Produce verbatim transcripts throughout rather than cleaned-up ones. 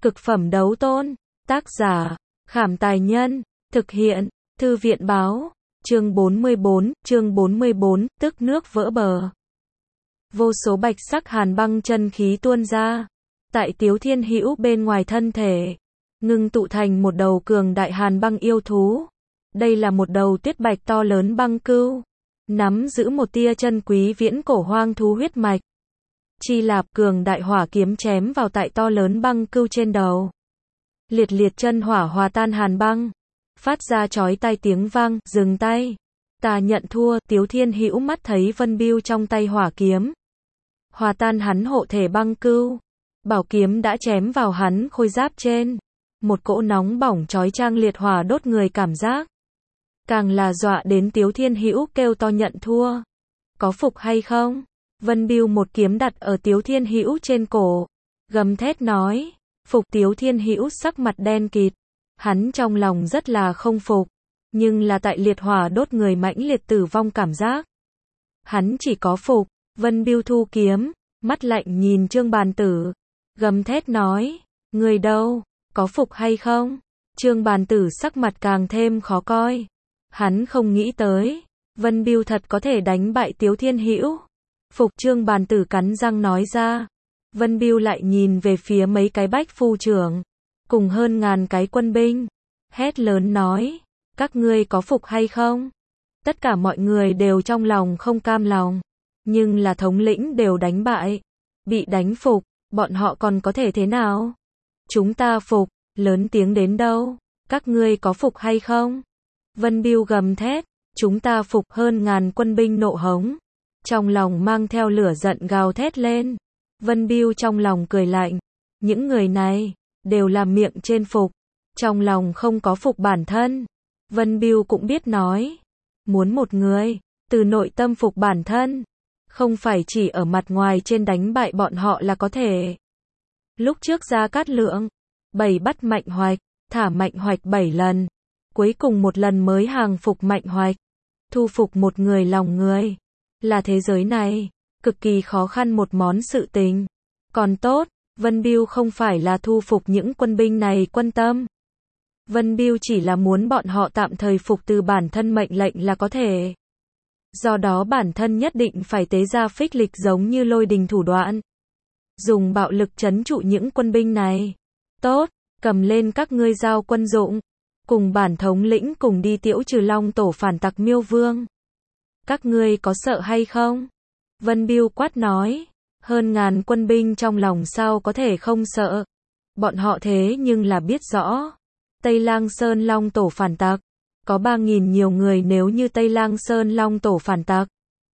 Cực phẩm đấu tôn. Tác giả, Khảm Tài Nhân. Thực hiện, Thư viện Báo. Chương bốn mươi bốn, chương bốn mươi bốn, tức nước vỡ bờ. Vô số bạch sắc hàn băng chân khí tuôn ra. Tại Tiếu Thiên Hữu bên ngoài thân thể, ngưng tụ thành một đầu cường đại hàn băng yêu thú. Đây là một đầu tuyết bạch to lớn băng cưu, nắm giữ một tia chân quý viễn cổ hoang thú huyết mạch. Chi Lạp cường đại hỏa kiếm chém vào tại to lớn băng cưu trên đầu. Liệt liệt chân hỏa hòa tan hàn băng, phát ra chói tai tiếng vang. Dừng tay, ta nhận thua. Tiếu Thiên Hữu mắt thấy Vân Bưu trong tay hỏa kiếm, hòa tan hắn hộ thể băng cưu. Bảo kiếm đã chém vào hắn khôi giáp trên, một cỗ nóng bỏng chói chang liệt hỏa đốt người cảm giác. Càng là dọa đến Tiếu Thiên Hữu kêu to nhận thua. Có phục hay không? Vân Bưu một kiếm đặt ở Tiếu Thiên Hữu trên cổ, gầm thét nói. Phục. Tiếu Thiên Hữu sắc mặt đen kịt, hắn trong lòng rất là không phục, nhưng là tại liệt hỏa đốt người mãnh liệt tử vong cảm giác, hắn chỉ có phục. Vân Bưu thu kiếm, mắt lạnh nhìn Trương Bàn Tử, gầm thét nói, người đâu, có phục hay không? Trương Bàn Tử sắc mặt càng thêm khó coi, hắn không nghĩ tới, Vân Bưu thật có thể đánh bại Tiếu Thiên Hữu. Phục. Trương Bàn Tử cắn răng nói ra. Vân Bưu lại nhìn về phía mấy cái bách phu trưởng, cùng hơn ngàn cái quân binh, hét lớn nói, các ngươi có phục hay không? Tất cả mọi người đều trong lòng không cam lòng, nhưng là thống lĩnh đều đánh bại, bị đánh phục, bọn họ còn có thể thế nào? Chúng ta phục. Lớn tiếng đến đâu? Các ngươi có phục hay không? Vân Bưu gầm thét. Chúng ta phục. Hơn ngàn quân binh nộ hống, trong lòng mang theo lửa giận gào thét lên. Vân Bưu trong lòng cười lạnh, những người này đều là miệng trên phục, trong lòng không có phục bản thân. Vân Bưu cũng biết nói, muốn một người từ nội tâm phục bản thân, không phải chỉ ở mặt ngoài trên đánh bại bọn họ là có thể. Lúc trước Gia Cát Lượng bảy bắt Mạnh Hoạch, thả Mạnh Hoạch bảy lần, cuối cùng một lần mới hàng phục Mạnh Hoạch, thu phục một người lòng người, là thế giới này cực kỳ khó khăn một món sự tình. Còn tốt, Vân Bưu không phải là thu phục những quân binh này quân tâm. Vân Bưu chỉ là muốn bọn họ tạm thời phục từ bản thân mệnh lệnh là có thể. Do đó bản thân nhất định phải tế ra phích lịch giống như lôi đình thủ đoạn, dùng bạo lực trấn trụ những quân binh này. Tốt, cầm lên các ngươi giao quân dụng, cùng bản thống lĩnh cùng đi tiễu trừ Long Tổ phản tặc Miêu Vương. Các ngươi có sợ hay không? Vân Bưu quát nói. Hơn ngàn quân binh trong lòng sao có thể không sợ? Bọn họ thế nhưng là biết rõ, Tây Lang Sơn Long Tổ phản tặc, có ba nghìn nhiều người. Nếu như Tây Lang Sơn Long Tổ phản tặc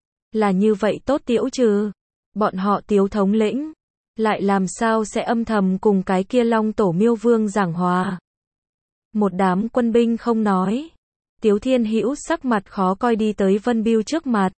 là như vậy tốt tiễu trừ, bọn họ Tiếu thống lĩnh lại làm sao sẽ âm thầm cùng cái kia Long Tổ Miêu Vương giảng hòa? Một đám quân binh không nói. Tiếu Thiên Hữu sắc mặt khó coi đi tới Vân Bưu trước mặt,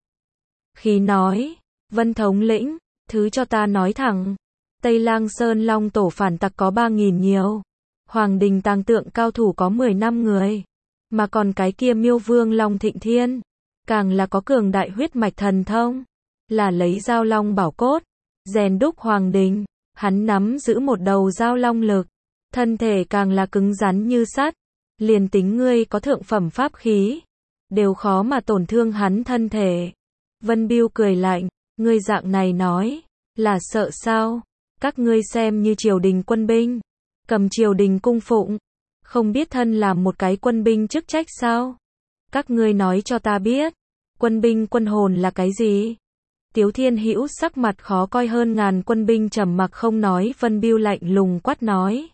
khi nói, Vân thống lĩnh, thứ cho ta nói thẳng, Tây Lang Sơn Long Tổ phản tặc có ba nghìn nhiều, Hoàng Đình tàng tượng cao thủ có mười năm người, mà còn cái kia Miêu Vương Long Thịnh Thiên, càng là có cường đại huyết mạch thần thông, là lấy Giao Long bảo cốt rèn đúc Hoàng Đình, hắn nắm giữ một đầu Giao Long lực, thân thể càng là cứng rắn như sắt, liền tính ngươi có thượng phẩm pháp khí, đều khó mà tổn thương hắn thân thể. Vân Bưu cười lạnh, ngươi dạng này nói, là sợ sao? Các ngươi xem như triều đình quân binh, cầm triều đình cung phụng, không biết thân làm một cái quân binh chức trách sao? Các ngươi nói cho ta biết, quân binh quân hồn là cái gì? Tiếu Thiên Hữu sắc mặt khó coi. Hơn ngàn quân binh trầm mặc không nói. Vân Bưu lạnh lùng quát nói,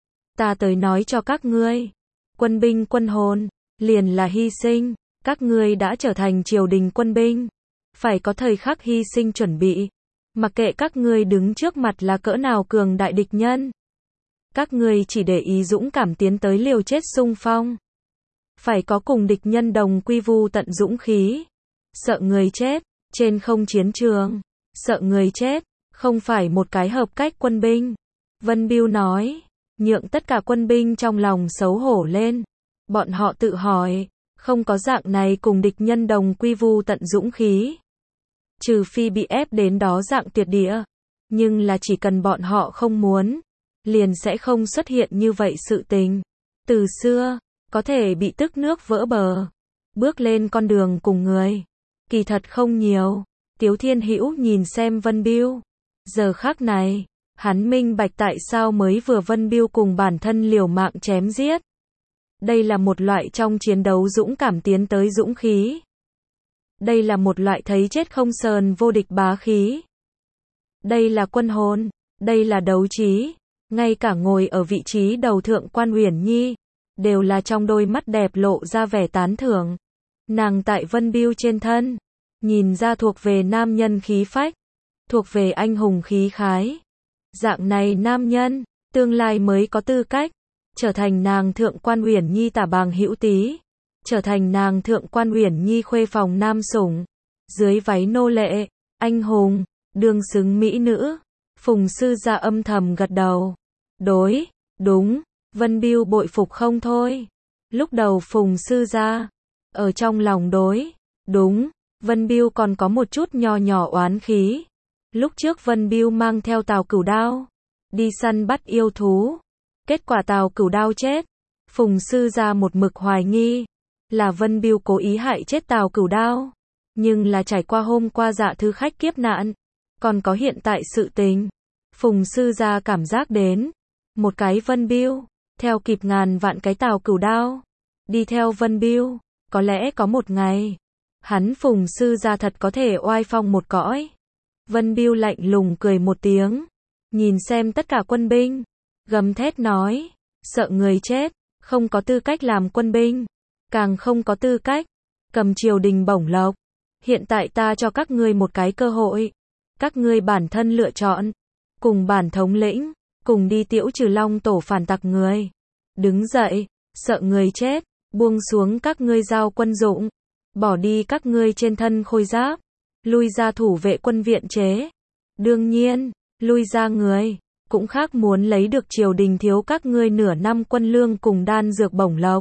ta tới nói cho các ngươi, quân binh quân hồn liền là hy sinh. Các ngươi đã trở thành triều đình quân binh, phải có thời khắc hy sinh chuẩn bị, mặc kệ các ngươi đứng trước mặt là cỡ nào cường đại địch nhân, các ngươi chỉ để ý dũng cảm tiến tới liều chết xung phong, phải có cùng địch nhân đồng quy vu tận dũng khí. Sợ người chết trên không chiến trường, sợ người chết không phải một cái hợp cách quân binh. Vân Bưu nói, nhượng tất cả quân binh trong lòng xấu hổ lên. Bọn họ tự hỏi, không có dạng này cùng địch nhân đồng quy vu tận dũng khí, trừ phi bị ép đến đó dạng tuyệt địa, nhưng là chỉ cần bọn họ không muốn, liền sẽ không xuất hiện như vậy sự tình. Từ xưa, có thể bị tức nước vỡ bờ, bước lên con đường cùng người, kỳ thật không nhiều. Tiếu Thiên Hữu nhìn xem Vân Bưu. Giờ khắc này, hắn minh bạch tại sao mới vừa Vân Bưu cùng bản thân liều mạng chém giết. Đây là một loại trong chiến đấu dũng cảm tiến tới dũng khí. Đây là một loại thấy chết không sờn vô địch bá khí. Đây là quân hồn, đây là đấu trí. Ngay cả ngồi ở vị trí đầu thượng Quan Uyển Nhi, đều là trong đôi mắt đẹp lộ ra vẻ tán thưởng. Nàng tại Vân Bưu trên thân, nhìn ra thuộc về nam nhân khí phách, thuộc về anh hùng khí khái. Dạng này nam nhân, tương lai mới có tư cách trở thành nàng thượng Quan Uyển Nhi tả bàng hữu tí, trở thành nàng thượng Quan Uyển Nhi khuê phòng nam sủng, dưới váy nô lệ, anh hùng, đương xứng mỹ nữ. Phùng sư gia âm thầm gật đầu. Đối, đúng, Vân Bưu bội phục không thôi. Lúc đầu Phùng sư gia, ở trong lòng đối, đúng, Vân Bưu còn có một chút nho nhỏ oán khí. Lúc trước Vân Bưu mang theo Tào Cửu Đao, đi săn bắt yêu thú. Kết quả Tào Cửu Đao chết. Phùng sư gia một mực hoài nghi, là Vân Bưu cố ý hại chết Tào Cửu Đao. Nhưng là trải qua hôm qua Dạ Thư khách kiếp nạn, còn có hiện tại sự tình. Phùng sư gia cảm giác đến, một cái Vân Bưu, theo kịp ngàn vạn cái Tào Cửu Đao. Đi theo Vân Bưu, có lẽ có một ngày, hắn Phùng sư gia thật có thể oai phong một cõi. Vân Bưu lạnh lùng cười một tiếng, nhìn xem tất cả quân binh, gầm thét nói, sợ người chết, không có tư cách làm quân binh, càng không có tư cách cầm triều đình bổng lộc. Hiện tại ta cho các ngươi một cái cơ hội, các ngươi bản thân lựa chọn, cùng bản thống lĩnh, cùng đi Tiễu Trừ Long tổ phản tặc người. Đứng dậy, sợ người chết, buông xuống các ngươi giao quân dụng, bỏ đi các ngươi trên thân khôi giáp, lui ra thủ vệ quân viện chế. Đương nhiên, lui ra người, cũng khác muốn lấy được triều đình thiếu các ngươi nửa năm quân lương cùng đan dược bổng lộc.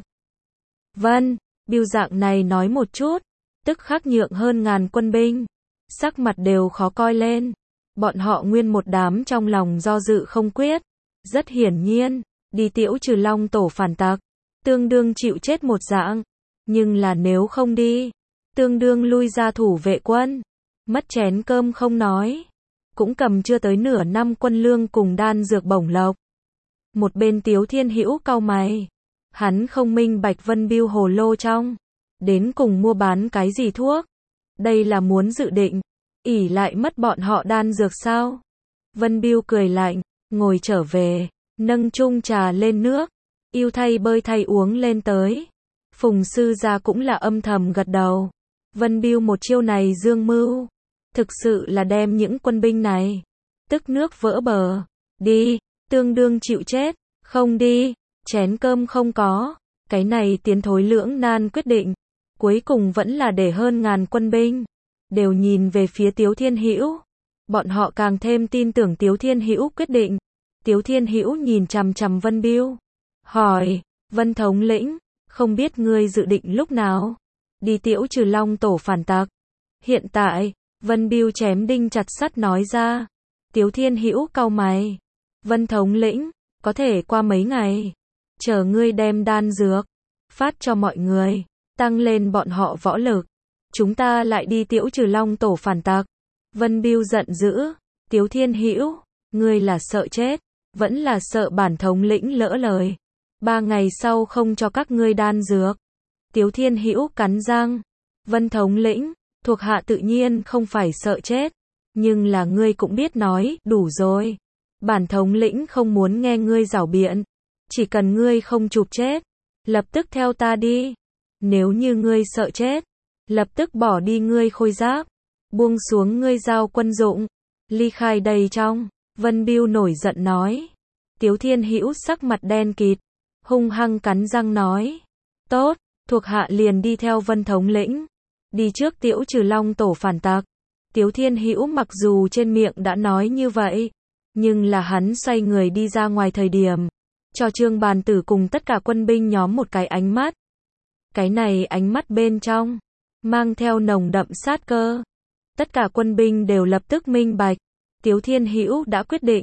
Vân Bưu dạng này nói một chút, tức khắc nhượng hơn ngàn quân binh, sắc mặt đều khó coi lên. Bọn họ nguyên một đám trong lòng do dự không quyết. Rất hiển nhiên, đi Tiễu Trừ Long tổ phản tặc, tương đương chịu chết một dạng. Nhưng là nếu không đi, tương đương lui ra thủ vệ quân, mất chén cơm không nói, cũng cầm chưa tới nửa năm quân lương cùng đan dược bổng lộc. Một bên Tiếu Thiên Hữu cau mày, hắn không minh bạch Vân Bưu hồ lô trong, đến cùng mua bán cái gì thuốc. Đây là muốn dự định, ỷ lại mất bọn họ đan dược sao? Vân Bưu cười lạnh, ngồi trở về, nâng chung trà lên nước, yêu thay bơi thay uống lên tới. Phùng sư gia cũng là âm thầm gật đầu. Vân Bưu một chiêu này dương mưu, thực sự là đem những quân binh này tức nước vỡ bờ. Đi, tương đương chịu chết, không đi, chén cơm không có. Cái này tiến thối lưỡng nan quyết định, cuối cùng vẫn là để hơn ngàn quân binh đều nhìn về phía Tiếu Thiên Hữu. Bọn họ càng thêm tin tưởng Tiếu Thiên Hữu quyết định. Tiếu Thiên Hữu nhìn chằm chằm Vân Bưu, hỏi, Vân thống lĩnh, không biết ngươi dự định lúc nào đi Tiễu Trừ Long tổ phản tặc? Hiện tại, Vân Bưu chém đinh chặt sắt nói ra. Tiếu Thiên Hữu cau mày, Vân thống lĩnh, có thể qua mấy ngày, chờ ngươi đem đan dược phát cho mọi người, tăng lên bọn họ võ lực, chúng ta lại đi Tiễu Trừ Long tổ phản tặc. Vân Bưu giận dữ, Tiếu Thiên Hữu, ngươi là sợ chết, vẫn là sợ bản thống lĩnh lỡ lời, ba ngày sau không cho các ngươi đan dược. Tiếu Thiên Hữu cắn răng, Vân thống lĩnh, thuộc hạ tự nhiên không phải sợ chết, nhưng là ngươi cũng biết nói, đủ rồi. Bản thống lĩnh không muốn nghe ngươi giảo biện, chỉ cần ngươi không chụp chết, lập tức theo ta đi. Nếu như ngươi sợ chết, lập tức bỏ đi ngươi khôi giáp, buông xuống ngươi giao quân dụng, ly khai đây trong. Vân Bưu nổi giận nói. Tiếu Thiên Hữu sắc mặt đen kịt, hung hăng cắn răng nói, tốt, thuộc hạ liền đi theo Vân thống lĩnh, đi trước Tiễu Trừ Long tổ phản tặc. Tiếu Thiên Hữu mặc dù trên miệng đã nói như vậy, nhưng là hắn xoay người đi ra ngoài thời điểm, cho Trương Bàn Tử cùng tất cả quân binh nhóm một cái ánh mắt. Cái này ánh mắt bên trong, mang theo nồng đậm sát cơ. Tất cả quân binh đều lập tức minh bạch, Tiếu Thiên Hữu đã quyết định,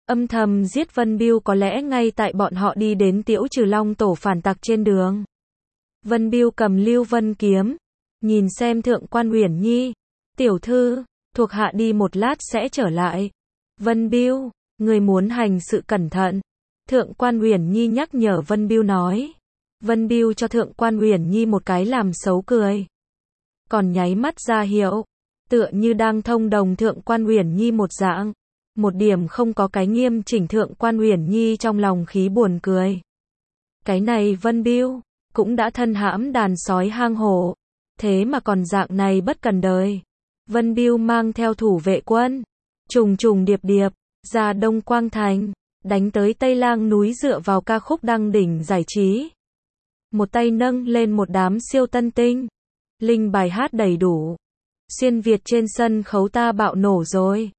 Âm thầm giết Vân Bưu có lẽ ngay tại bọn họ đi đến Tiễu Trừ Long tổ phản tặc trên đường. Vân Bưu cầm Lưu Vân kiếm, nhìn xem Thượng quan Uyển Nhi. Tiểu thư, thuộc hạ đi một lát sẽ trở lại. Vân Bưu, người muốn hành sự cẩn thận. Thượng quan Uyển Nhi nhắc nhở Vân Bưu nói. Vân Bưu cho Thượng quan Uyển Nhi một cái làm xấu cười. Còn nháy mắt ra hiệu, tựa như đang thông đồng Thượng quan Uyển Nhi một dạng. Một điểm không có cái nghiêm chỉnh. Thượng quan Uyển Nhi trong lòng khí buồn cười. Cái này Vân Bưu, cũng đã thân hãm đàn sói hang hổ. Thế mà còn dạng này bất cần đời. Vân Bưu mang theo thủ vệ quân, trùng trùng điệp điệp, ra Đông Quang Thành, đánh tới Tây Lang núi dựa vào ca khúc đăng đỉnh giải trí. Một tay nâng lên một đám siêu tân tinh. Linh bài hát đầy đủ. Xuyên Việt trên sân khấu ta bạo nổ rồi.